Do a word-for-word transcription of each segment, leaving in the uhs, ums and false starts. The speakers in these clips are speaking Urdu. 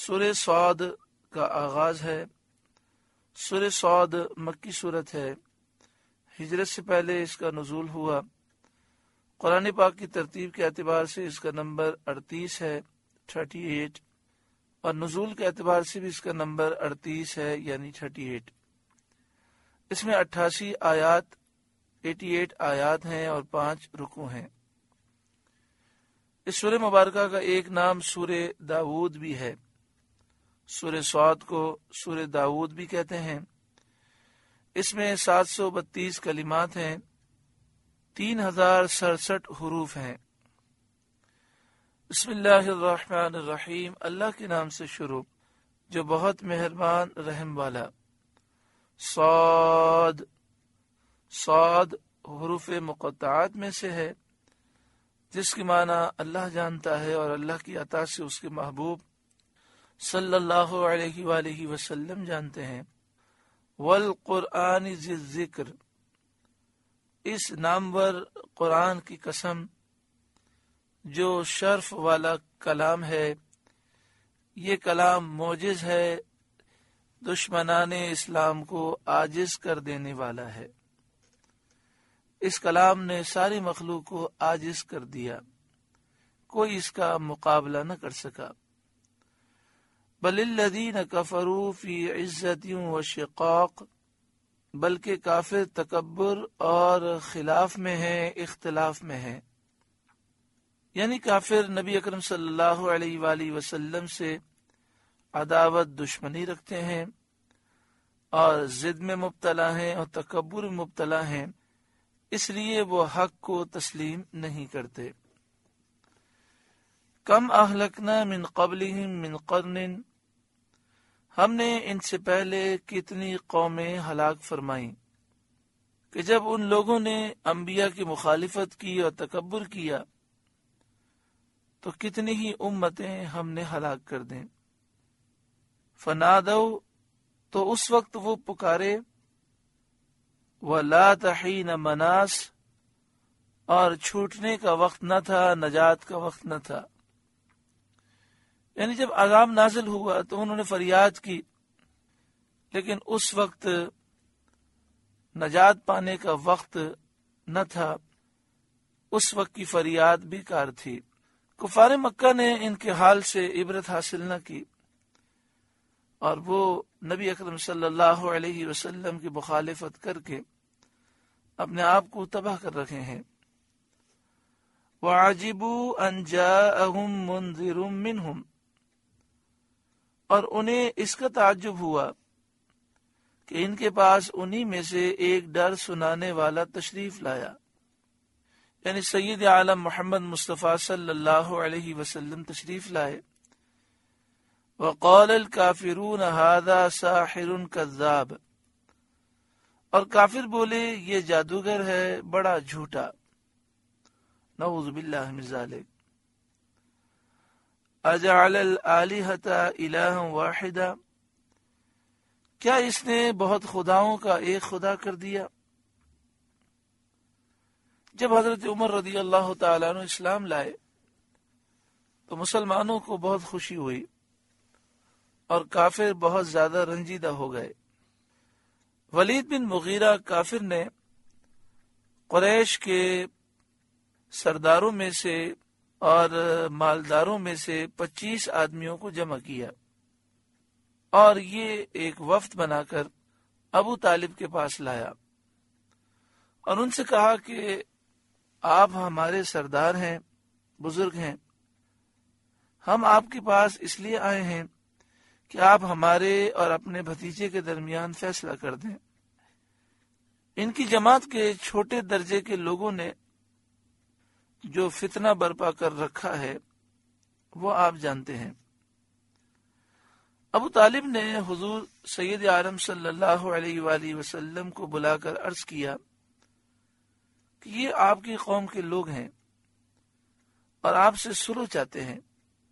سورہ صاد کا آغاز ہے۔ سورہ صاد مکی صورت ہے، ہجرت سے پہلے اس کا نزول ہوا۔ قرآن پاک کی ترتیب کے اعتبار سے اس کا نمبر اڑتیس ہے، تھرٹی ایٹ، اور نزول کے اعتبار سے بھی اس کا نمبر اڑتیس ہے یعنی تھرٹی ایٹ۔ اس میں اٹھاسی آیات ایٹی ایٹ آیات ہیں اور پانچ رکوع ہیں۔ اس سورہ مبارکہ کا ایک نام سورہ داود بھی ہے۔ سورہ صاد کو سورہ داود بھی کہتے ہیں۔ اس میں سات سو بتیس کلمات ہیں، تین ہزار سڑسٹھ حروف ہیں۔ بسم اللہ الرحمن الرحیم، اللہ کے نام سے شروع جو بہت مہربان رحم والا۔ صاد، صاد حروف مقطعات میں سے ہے، جس کی معنی اللہ جانتا ہے اور اللہ کی عطا سے اس کے محبوب صلی اللہ علیہ وآلہ وسلم جانتے ہیں۔ والقرآن ذی الذکر، اس نامور قرآن کی قسم جو شرف والا کلام ہے، یہ کلام معجز ہے، دشمنان اسلام کو عاجز کر دینے والا ہے۔ اس کلام نے ساری مخلوق کو عاجز کر دیا، کوئی اس کا مقابلہ نہ کر سکا۔ بل الذین کفروا فی عزت و شقاق، بلکہ کافر تکبر اور خلاف میں ہیں، اختلاف میں ہیں۔ یعنی کافر نبی اکرم صلی اللہ علیہ وآلہ وسلم سے عداوت دشمنی رکھتے ہیں اور ضد میں مبتلا ہیں اور تکبر میں مبتلا ہیں، اس لیے وہ حق کو تسلیم نہیں کرتے۔ کم اہلکنا من قبلہم من قرن، ہم نے ان سے پہلے کتنی قومیں ہلاک فرمائیں کہ جب ان لوگوں نے انبیاء کی مخالفت کی اور تکبر کیا تو کتنی ہی امتیں ہم نے ہلاک کر دیں۔ فنادو، تو اس وقت وہ پکارے، وَلَا تَحِينَ مناس، اور چھوٹنے کا وقت نہ تھا، نجات کا وقت نہ تھا۔ یعنی جب عذاب نازل ہوا تو انہوں نے فریاد کی، لیکن اس وقت نجات پانے کا وقت نہ تھا، اس وقت کی فریاد بیکار تھی۔ کفار مکہ نے ان کے حال سے عبرت حاصل نہ کی اور وہ نبی اکرم صلی اللہ علیہ وسلم کی مخالفت کر کے اپنے آپ کو تباہ کر رکھے ہیں۔ وَعَجِبُوا أَن جَاءَهُم مُنذِرٌ مِّنْهُمْ، اور انہیں اس کا تعجب ہوا کہ ان کے پاس انہی میں سے ایک ڈر سنانے والا تشریف لایا، یعنی سید عالم محمد مصطفیٰ صلی اللہ علیہ وسلم تشریف لائے۔ وقال الکافرون ھذا ساحر کذاب، اور کافر بولے یہ جادوگر ہے بڑا جھوٹا۔ نعوذ باللہ من ذلک۔ اجعل الآلہۃ الہا واحدا، کیا اس نے بہت خداؤں کا ایک خدا کر دیا؟ جب حضرت عمر رضی اللہ تعالیٰ عنہ اسلام لائے تو مسلمانوں کو بہت خوشی ہوئی اور کافر بہت زیادہ رنجیدہ ہو گئے۔ ولید بن مغیرہ کافر نے قریش کے سرداروں میں سے اور مالداروں میں سے پچیس آدمیوں کو جمع کیا اور یہ ایک وفد بنا کر ابو طالب کے پاس لایا اور ان سے کہا کہ آپ ہمارے سردار ہیں، بزرگ ہیں، ہم آپ کے پاس اس لیے آئے ہیں کہ آپ ہمارے اور اپنے بھتیجے کے درمیان فیصلہ کر دیں۔ ان کی جماعت کے چھوٹے درجے کے لوگوں نے جو فتنہ برپا کر رکھا ہے وہ آپ جانتے ہیں۔ ابو طالب نے حضور سید عالم صلی اللہ علیہ وآلہ وسلم کو بلا کر عرض کیا کہ یہ آپ کی قوم کے لوگ ہیں اور آپ سے صلح چاہتے ہیں،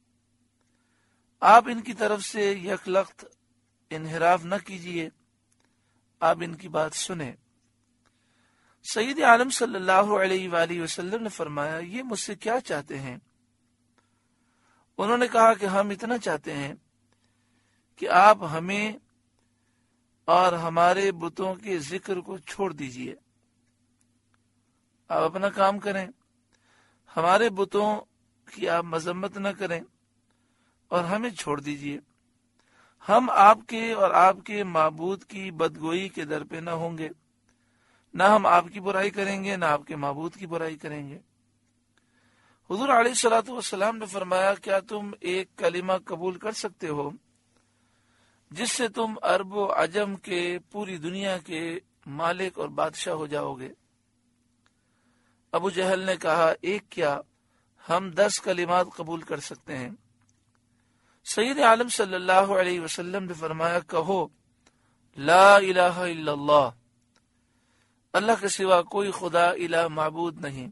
آپ ان کی طرف سے یک لخت انحراف نہ کیجیے، آپ ان کی بات سنیں۔ سید عالم صلی اللہ علیہ وآلہ وسلم نے فرمایا یہ مجھ سے کیا چاہتے ہیں؟ انہوں نے کہا کہ ہم اتنا چاہتے ہیں کہ آپ ہمیں اور ہمارے بتوں کے ذکر کو چھوڑ دیجئے، آپ اپنا کام کریں، ہمارے بتوں کی آپ مذمت نہ کریں اور ہمیں چھوڑ دیجئے، ہم آپ کے اور آپ کے معبود کی بدگوئی کے در پہ نہ ہوں گے، نہ ہم آپ کی برائی کریں گے، نہ آپ کے معبود کی برائی کریں گے۔ حضور علیہ الصلوۃ والسلام نے فرمایا، کیا تم ایک کلمہ قبول کر سکتے ہو جس سے تم عرب و عجم کے پوری دنیا کے مالک اور بادشاہ ہو جاؤ گے؟ ابو جہل نے کہا، ایک کیا، ہم دس کلمات قبول کر سکتے ہیں۔ سید عالم صلی اللہ علیہ وسلم نے فرمایا، کہو لا الہ الا اللہ، اللہ کے سوا کوئی خدا الہ معبود نہیں۔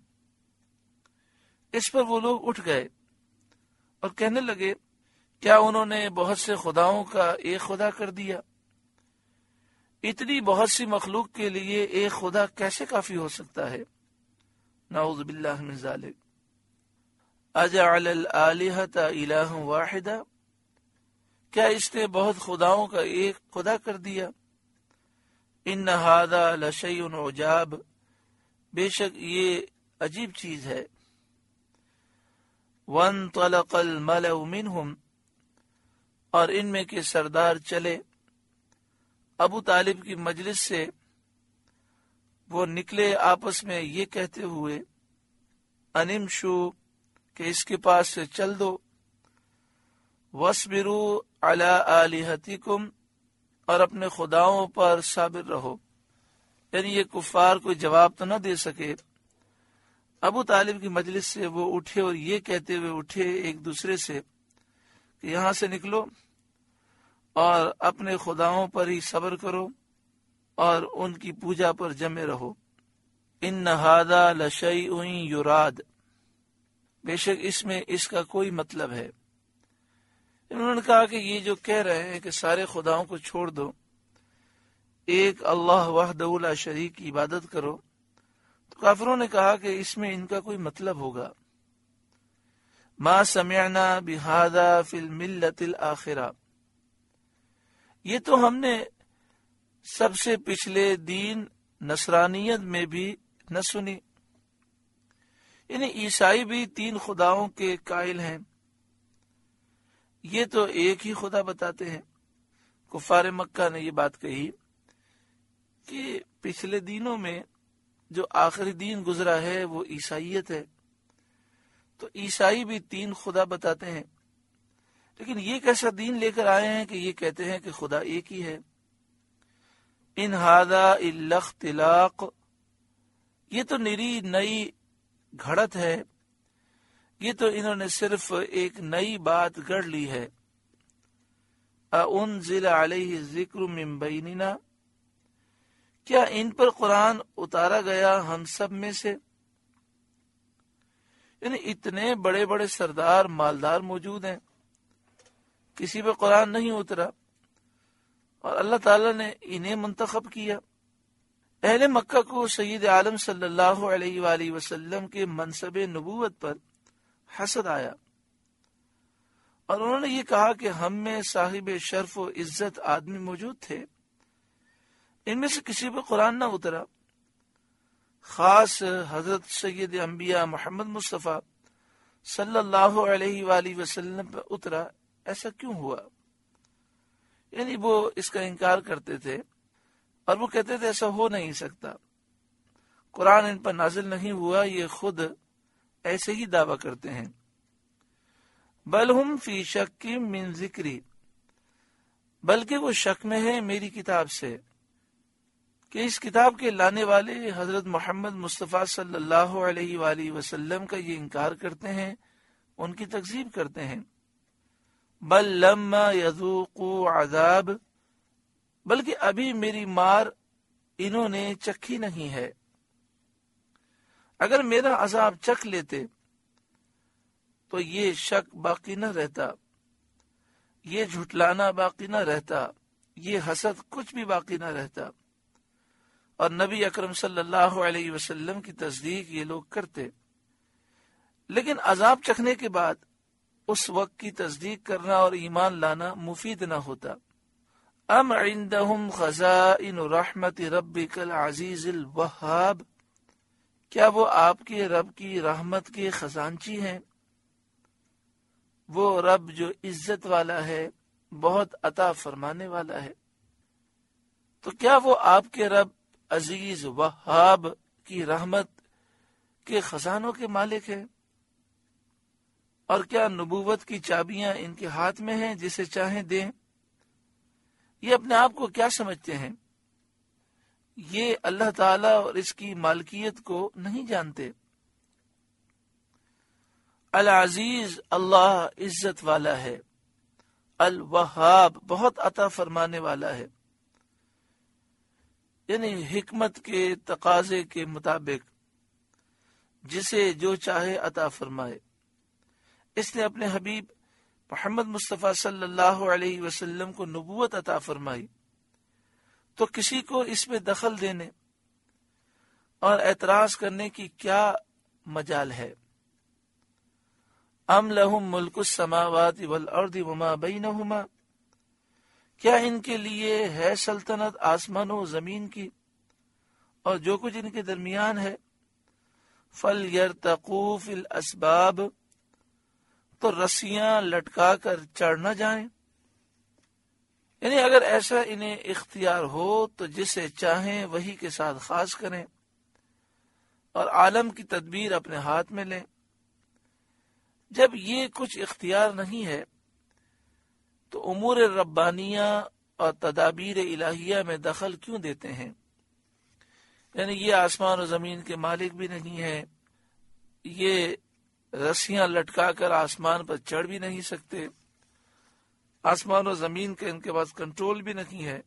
اس پر وہ لوگ اٹھ گئے اور کہنے لگے، کیا انہوں نے بہت سے خداؤں کا ایک خدا کر دیا؟ اتنی بہت سی مخلوق کے لیے ایک خدا کیسے کافی ہو سکتا ہے؟ نعوذ باللہ من ذالک۔ اجعل الآلہۃ الہ واحدا، کیا اس نے بہت خداؤں کا ایک خدا کر دیا؟ ان ھذا لشیء عجاب، بے شک یہ عجیب چیز ہے۔ وانطلق الملأ منہم، اور ان میں کے سردار چلے ابو طالب کی مجلس سے، وہ نکلے آپس میں یہ کہتے ہوئے، انمشو، کہ اس کے پاس سے چل دو، وَاصْبِرُوا عَلَىٰ آلِهَتِكُمْ، اور اپنے خداؤں پر صابر رہو۔ یعنی یہ کفار کوئی جواب تو نہ دے سکے۔ ابو طالب کی مجلس سے وہ اٹھے اور یہ کہتے ہوئے اٹھے ایک دوسرے سے کہ یہاں سے نکلو اور اپنے خداؤں پر ہی صبر کرو اور ان کی پوجا پر جمے رہو۔ ان ھذا لشیء یراد، بے شک اس میں اس کا کوئی مطلب ہے۔ انہوں نے کہا کہ یہ جو کہہ رہے ہیں کہ سارے خداؤں کو چھوڑ دو، ایک اللہ وحدہ لا شریک کی عبادت کرو، تو کافروں نے کہا کہ اس میں ان کا کوئی مطلب ہوگا۔ ما سمعنا بہذا فی الملۃ الآخرہ، یہ تو ہم نے سب سے پچھلے دین نصرانیت میں بھی نہ سنی۔ یعنی عیسائی بھی تین خداؤں کے قائل ہیں، یہ تو ایک ہی خدا بتاتے ہیں۔ کفار مکہ نے یہ بات کہی کہ پچھلے دینوں میں جو آخری دین گزرا ہے وہ عیسائیت ہے، تو عیسائی بھی تین خدا بتاتے ہیں، لیکن یہ کیسا دین لے کر آئے ہیں کہ یہ کہتے ہیں کہ خدا ایک ہی ہے۔ ان ھذا الا اختلاق، یہ تو نری نئی گھڑت ہے، یہ تو انہوں نے صرف ایک نئی بات گڑھ لی ہے۔ اَأُنزِلَ عَلَيْهِ الذِّكْرُ مِن بَيْنِنَا، کیا ان پر قرآن اتارا گیا ہم سب میں سے؟ یعنی اتنے بڑے بڑے سردار مالدار موجود ہیں، کسی پہ قرآن نہیں اترا اور اللہ تعالیٰ نے انہیں منتخب کیا۔ اہل مکہ کو سید عالم صلی اللہ علیہ وآلہ وسلم کے منصب نبوت پر حسد آیا اور انہوں نے یہ کہا کہ ہم میں صاحب شرف و عزت آدمی موجود تھے، ان میں سے کسی پہ قرآن نہ اترا، خاص حضرت سید انبیاء محمد مصطفیٰ صلی اللہ علیہ وآلہ وسلم پہ اترا، ایسا کیوں ہوا؟ یعنی وہ اس کا انکار کرتے تھے اور وہ کہتے تھے ایسا ہو نہیں سکتا، قرآن ان پر نازل نہیں ہوا، یہ خود ایسے ہی دعویٰ کرتے ہیں۔ بل ہم فی شک من ذکری، بلکہ وہ شک میں ہے میری کتاب سے، کہ اس کتاب کے لانے والے حضرت محمد مصطفیٰ صلی اللہ علیہ وآلہ وسلم کا یہ انکار کرتے ہیں، ان کی تکذیب کرتے ہیں۔ بل لما یذوقوا عذاب، بلکہ ابھی میری مار انہوں نے چکھی نہیں ہے، اگر میرا عذاب چکھ لیتے تو یہ شک باقی نہ رہتا، یہ جھٹلانا باقی نہ رہتا، یہ حسد کچھ بھی باقی نہ رہتا، اور نبی اکرم صلی اللہ علیہ وسلم کی تصدیق یہ لوگ کرتے۔ لیکن عذاب چکھنے کے بعد اس وقت کی تصدیق کرنا اور ایمان لانا مفید نہ ہوتا۔ ام عندهم خزائن رحمت ربک العزیز الوہاب، کیا وہ آپ کے رب کی رحمت کے خزانچی ہیں؟ وہ رب جو عزت والا ہے، بہت عطا فرمانے والا ہے، تو کیا وہ آپ کے رب عزیز وہاب کی رحمت کے خزانوں کے مالک ہیں؟ اور کیا نبوت کی چابیاں ان کے ہاتھ میں ہیں جسے چاہیں دیں؟ یہ اپنے آپ کو کیا سمجھتے ہیں؟ یہ اللہ تعالیٰ اور اس کی مالکیت کو نہیں جانتے۔ العزیز اللہ عزت والا ہے، الوہاب بہت عطا فرمانے والا ہے، یعنی حکمت کے تقاضے کے مطابق جسے جو چاہے عطا فرمائے۔ اس نے اپنے حبیب محمد مصطفیٰ صلی اللہ علیہ وسلم کو نبوت عطا فرمائی، تو کسی کو اس میں دخل دینے اور اعتراض کرنے کی کیا مجال ہے؟ ام لہم ملک السماوات والارض وما بینہما، کیا ان کے لیے ہے سلطنت آسمان و زمین کی اور جو کچھ ان کے درمیان ہے؟ فَلْيَرْتَقُوا فِي الْأَسْبَابِ، تو رسیاں لٹکا کر چڑھ نہ جائیں۔ یعنی اگر ایسا انہیں اختیار ہو تو جسے چاہیں وہی کے ساتھ خاص کریں اور عالم کی تدبیر اپنے ہاتھ میں لیں۔ جب یہ کچھ اختیار نہیں ہے تو امور ربانیہ اور تدابیر الہیہ میں دخل کیوں دیتے ہیں؟ یعنی یہ آسمان و زمین کے مالک بھی نہیں ہے، یہ رسیاں لٹکا کر آسمان پر چڑھ بھی نہیں سکتے، آسمان و زمین کا ان کے پاس کنٹرول بھی نہیں ہے،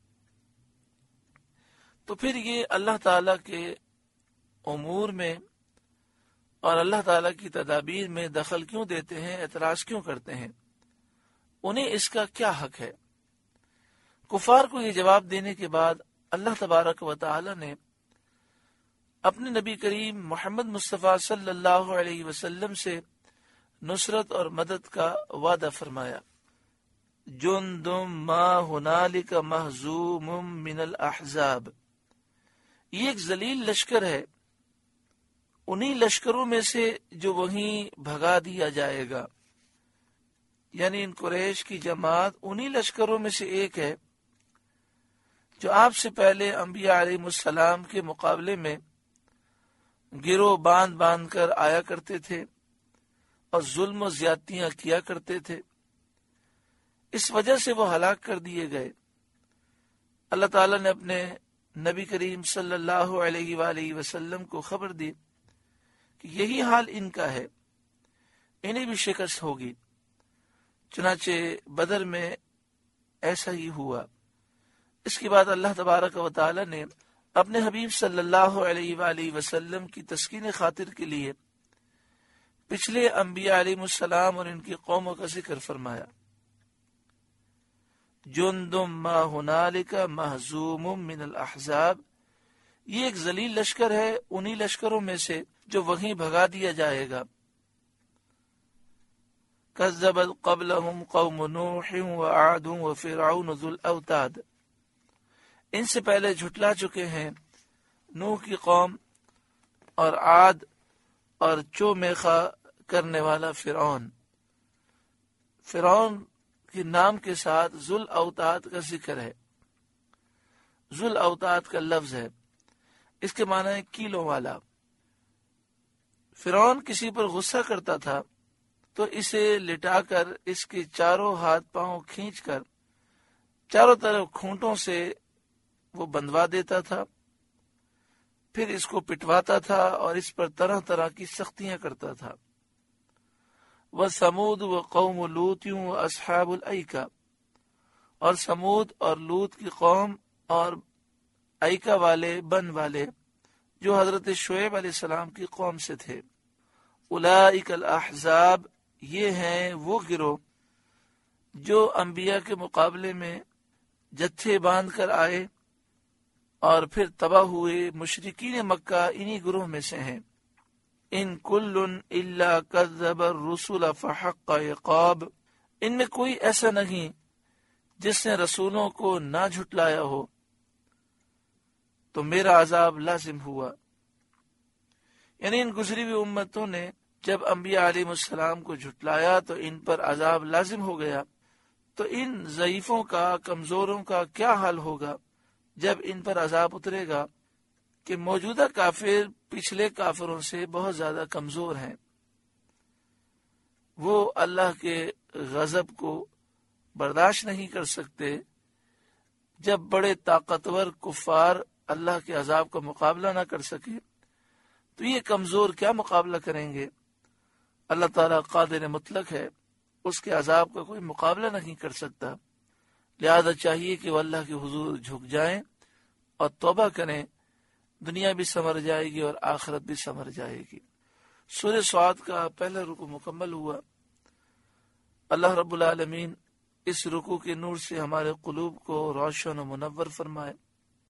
تو پھر یہ اللہ تعالیٰ کے امور میں اور اللہ تعالیٰ کی تدابیر میں دخل کیوں دیتے ہیں، اعتراض کیوں کرتے ہیں؟ انہیں اس کا کیا حق ہے؟ کفار کو یہ جواب دینے کے بعد اللہ تبارک و تعالی نے اپنے نبی کریم محمد مصطفیٰ صلی اللہ علیہ وسلم سے نصرت اور مدد کا وعدہ فرمایا۔ جندم ما ہنالک مہزوم من الاحزاب، یہ ایک ذلیل لشکر ہے انہی لشکروں میں سے جو وہیں بھگا دیا جائے گا، یعنی ان قریش کی جماعت انہی لشکروں میں سے ایک ہے جو آپ سے پہلے انبیاء علیہ السلام کے مقابلے میں گروہ باندھ باندھ کر آیا کرتے تھے اور ظلم و زیادتیاں کیا کرتے تھے، اس وجہ سے وہ ہلاک کر دیے گئے۔ اللہ تعالیٰ نے اپنے نبی کریم صلی اللہ علیہ وآلہ وسلم کو خبر دی کہ یہی حال ان کا ہے، انہیں بھی شکست ہوگی۔ چنانچہ بدر میں ایسا ہی ہوا۔ اس کے بعد اللہ تبارک و تعالی نے اپنے حبیب صلی اللہ علیہ وآلہ وسلم کی تسکین خاطر کے لیے پچھلے انبیاء علیہ السلام اور ان کی قوموں کا ذکر فرمایا۔ جندم ما ہنالک مہزوم من الاحزاب، یہ ایک ذلیل لشکر ہے انہی لشکروں میں سے جو وہیں بھگا دیا جائے گا۔ کذبت قبلہم قوم نوح وعاد وفرعون ذو الاوتاد، ان سے پہلے جھٹلا چکے ہیں نوح کی قوم اور عاد اور چو میخا کرنے والا فرعون۔ فرعون کے نام کے ساتھ ذو الاوتاد کا ذکر ہے۔ ذو الاوتاد کا لفظ ہے، اس کے معنی ہے کیلوں والا۔ فرعون کسی پر غصہ کرتا تھا تو اسے لٹا کر اس کے چاروں ہاتھ پاؤں کھینچ کر چاروں طرف کھونٹوں سے وہ بندھوا دیتا تھا، پھر اس کو پٹواتا تھا اور اس پر طرح طرح کی سختیاں کرتا تھا۔ وَثَمُودُ وَقَوْمُ لُوطٍ وَأَصْحَابُ الْأَيْكَةِ، اور سمود اور لوط کی قوم اور ایکا والے بن والے جو حضرت شعیب علیہ السلام کی قوم سے تھے۔ اولئک الاحزاب، یہ ہیں وہ گروہ جو انبیاء کے مقابلے میں جتھے باندھ کر آئے اور پھر تباہ ہوئے۔ مشرکین مکہ انہی گروہ میں سے ہیں۔ ان کل الا کذب الرسل فحق عقاب، ان میں کوئی ایسا نہیں جس نے رسولوں کو نہ جھٹلایا ہو تو میرا عذاب لازم ہوا۔ یعنی ان گزری ہوئی امتوں نے جب انبیاء علیہ السلام کو جھٹلایا تو ان پر عذاب لازم ہو گیا، تو ان ضعیفوں کا، کمزوروں کا کیا حال ہوگا جب ان پر عذاب اترے گا کہ موجودہ کافر پچھلے کافروں سے بہت زیادہ کمزور ہیں، وہ اللہ کے غضب کو برداشت نہیں کر سکتے۔ جب بڑے طاقتور کفار اللہ کے عذاب کا مقابلہ نہ کر سکے تو یہ کمزور کیا مقابلہ کریں گے؟ اللہ تعالیٰ قادر مطلق ہے، اس کے عذاب کا کوئی مقابلہ نہیں کر سکتا، لہذا چاہیے کہ وہ اللہ کے حضور جھک جائیں اور توبہ کریں، دنیا بھی سنور جائے گی اور آخرت بھی سنور جائے گی۔ سورہ صاد کا پہلا رکوع مکمل ہوا۔ اللہ رب العالمین اس رکوع کے نور سے ہمارے قلوب کو روشن و منور فرمائے۔